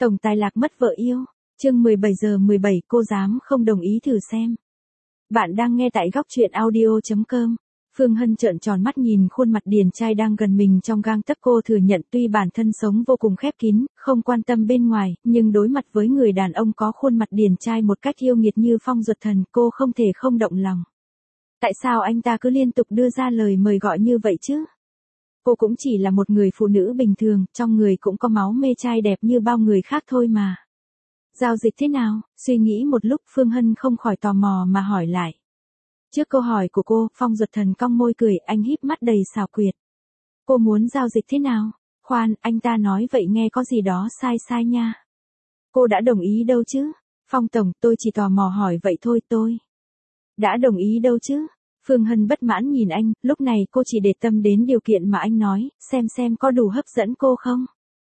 Tổng tài lạc mất vợ yêu. Chương 17:17 cô dám không đồng ý thử xem. Bạn đang nghe tại góc truyện audio.com. Phương Hân trợn tròn mắt nhìn khuôn mặt điển trai đang gần mình trong gang tấc. Cô thừa nhận tuy bản thân sống vô cùng khép kín, không quan tâm bên ngoài, nhưng đối mặt với người đàn ông có khuôn mặt điển trai một cách yêu nghiệt như Phong Duật Thần, cô không thể không động lòng. Tại sao anh ta cứ liên tục đưa ra lời mời gọi như vậy chứ? Cô cũng chỉ là một người phụ nữ bình thường, trong người cũng có máu mê trai đẹp như bao người khác thôi mà. Giao dịch thế nào? Suy nghĩ một lúc, Phương Hân không khỏi tò mò mà hỏi lại. Trước câu hỏi của cô, Phong Duật Thần cong môi cười, anh híp mắt đầy xảo quyệt. Cô muốn giao dịch thế nào? Khoan, anh ta nói vậy nghe có gì đó sai sai nha. Cô đã đồng ý đâu chứ? Phong Tổng, tôi chỉ tò mò hỏi vậy thôi tôi. Đã đồng ý đâu chứ? Phương Hân bất mãn nhìn anh, lúc này cô chỉ để tâm đến điều kiện mà anh nói, xem có đủ hấp dẫn cô không.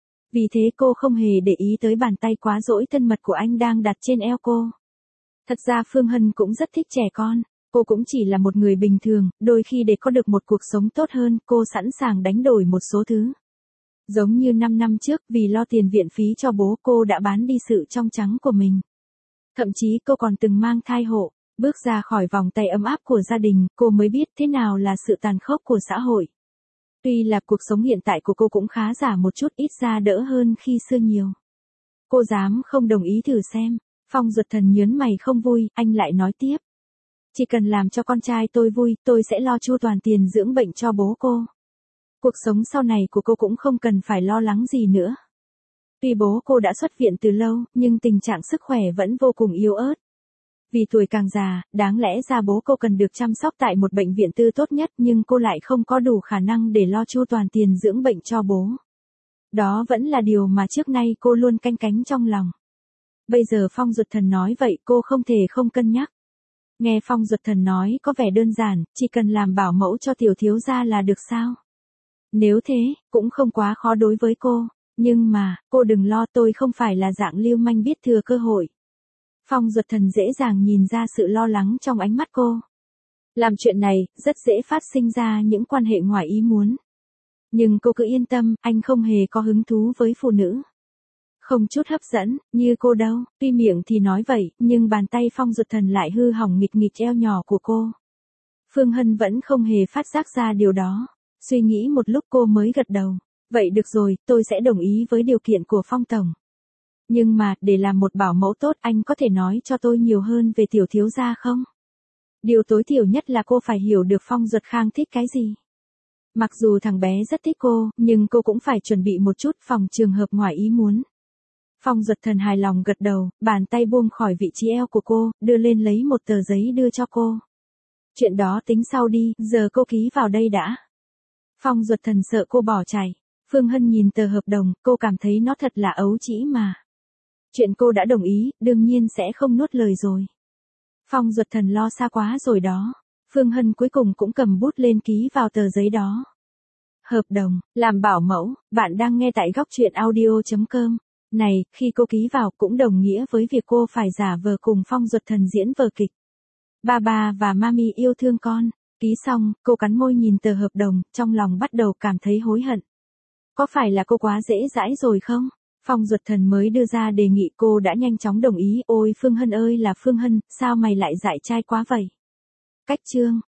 Vì thế cô không hề để ý tới bàn tay quá dỗi thân mật của anh đang đặt trên eo cô. Thật ra Phương Hân cũng rất thích trẻ con, cô cũng chỉ là một người bình thường, đôi khi để có được một cuộc sống tốt hơn, cô sẵn sàng đánh đổi một số thứ. Giống như 5 năm trước, vì lo tiền viện phí cho bố cô đã bán đi sự trong trắng của mình. Thậm chí cô còn từng mang thai hộ. Bước ra khỏi vòng tay ấm áp của gia đình, cô mới biết thế nào là sự tàn khốc của xã hội. Tuy là cuộc sống hiện tại của cô cũng khá giả một chút, ít ra đỡ hơn khi xưa nhiều. Cô dám không đồng ý thử xem. Phong Duật Thần nhớn mày không vui, anh lại nói tiếp. Chỉ cần làm cho con trai tôi vui, tôi sẽ lo chu toàn tiền dưỡng bệnh cho bố cô. Cuộc sống sau này của cô cũng không cần phải lo lắng gì nữa. Tuy bố cô đã xuất viện từ lâu, nhưng tình trạng sức khỏe vẫn vô cùng yếu ớt. Vì tuổi càng già, đáng lẽ ra bố cô cần được chăm sóc tại một bệnh viện tư tốt nhất, nhưng cô lại không có đủ khả năng để lo chu toàn tiền dưỡng bệnh cho bố. Đó vẫn là điều mà trước nay cô luôn canh cánh trong lòng. Bây giờ Phong Duật Thần nói vậy, cô không thể không cân nhắc. Nghe Phong Duật Thần nói có vẻ đơn giản, chỉ cần làm bảo mẫu cho tiểu thiếu gia là được sao? Nếu thế, cũng không quá khó đối với cô. Nhưng mà, cô đừng lo, tôi không phải là dạng lưu manh biết thừa cơ hội. Phong Duật Thần dễ dàng nhìn ra sự lo lắng trong ánh mắt cô. Làm chuyện này, rất dễ phát sinh ra những quan hệ ngoài ý muốn. Nhưng cô cứ yên tâm, anh không hề có hứng thú với phụ nữ. Không chút hấp dẫn, như cô đâu, tuy miệng thì nói vậy, nhưng bàn tay Phong Duật Thần lại hư hỏng nghịch nghịch eo nhỏ của cô. Phương Hân vẫn không hề phát giác ra điều đó. Suy nghĩ một lúc cô mới gật đầu. Vậy được rồi, tôi sẽ đồng ý với điều kiện của Phong Tổng. Nhưng mà, để làm một bảo mẫu tốt, anh có thể nói cho tôi nhiều hơn về tiểu thiếu gia không? Điều tối thiểu nhất là cô phải hiểu được Phong Duật Khang thích cái gì. Mặc dù thằng bé rất thích cô, nhưng cô cũng phải chuẩn bị một chút phòng trường hợp ngoài ý muốn. Phong Duật Thần hài lòng gật đầu, bàn tay buông khỏi vị trí eo của cô, đưa lên lấy một tờ giấy đưa cho cô. Chuyện đó tính sau đi, giờ cô ký vào đây đã. Phong Duật Thần sợ cô bỏ chạy. Phương Hân nhìn tờ hợp đồng, cô cảm thấy nó thật là ấu trĩ mà. Chuyện cô đã đồng ý, đương nhiên sẽ không nuốt lời rồi. Phong Duật Thần lo xa quá rồi đó. Phương Hân cuối cùng cũng cầm bút lên ký vào tờ giấy đó. Hợp đồng, làm bảo mẫu, bạn đang nghe tại góc truyện audio.com. Này, khi cô ký vào cũng đồng nghĩa với việc cô phải giả vờ cùng Phong Duật Thần diễn vở kịch. Ba và Mami yêu thương con. Ký xong, cô cắn môi nhìn tờ hợp đồng, trong lòng bắt đầu cảm thấy hối hận. Có phải là cô quá dễ dãi rồi không? Phong Duật Thần mới đưa ra đề nghị, cô đã nhanh chóng đồng ý. Ôi Phương Hân ơi là Phương Hân, sao mày lại dại trai quá vậy? Cách chương.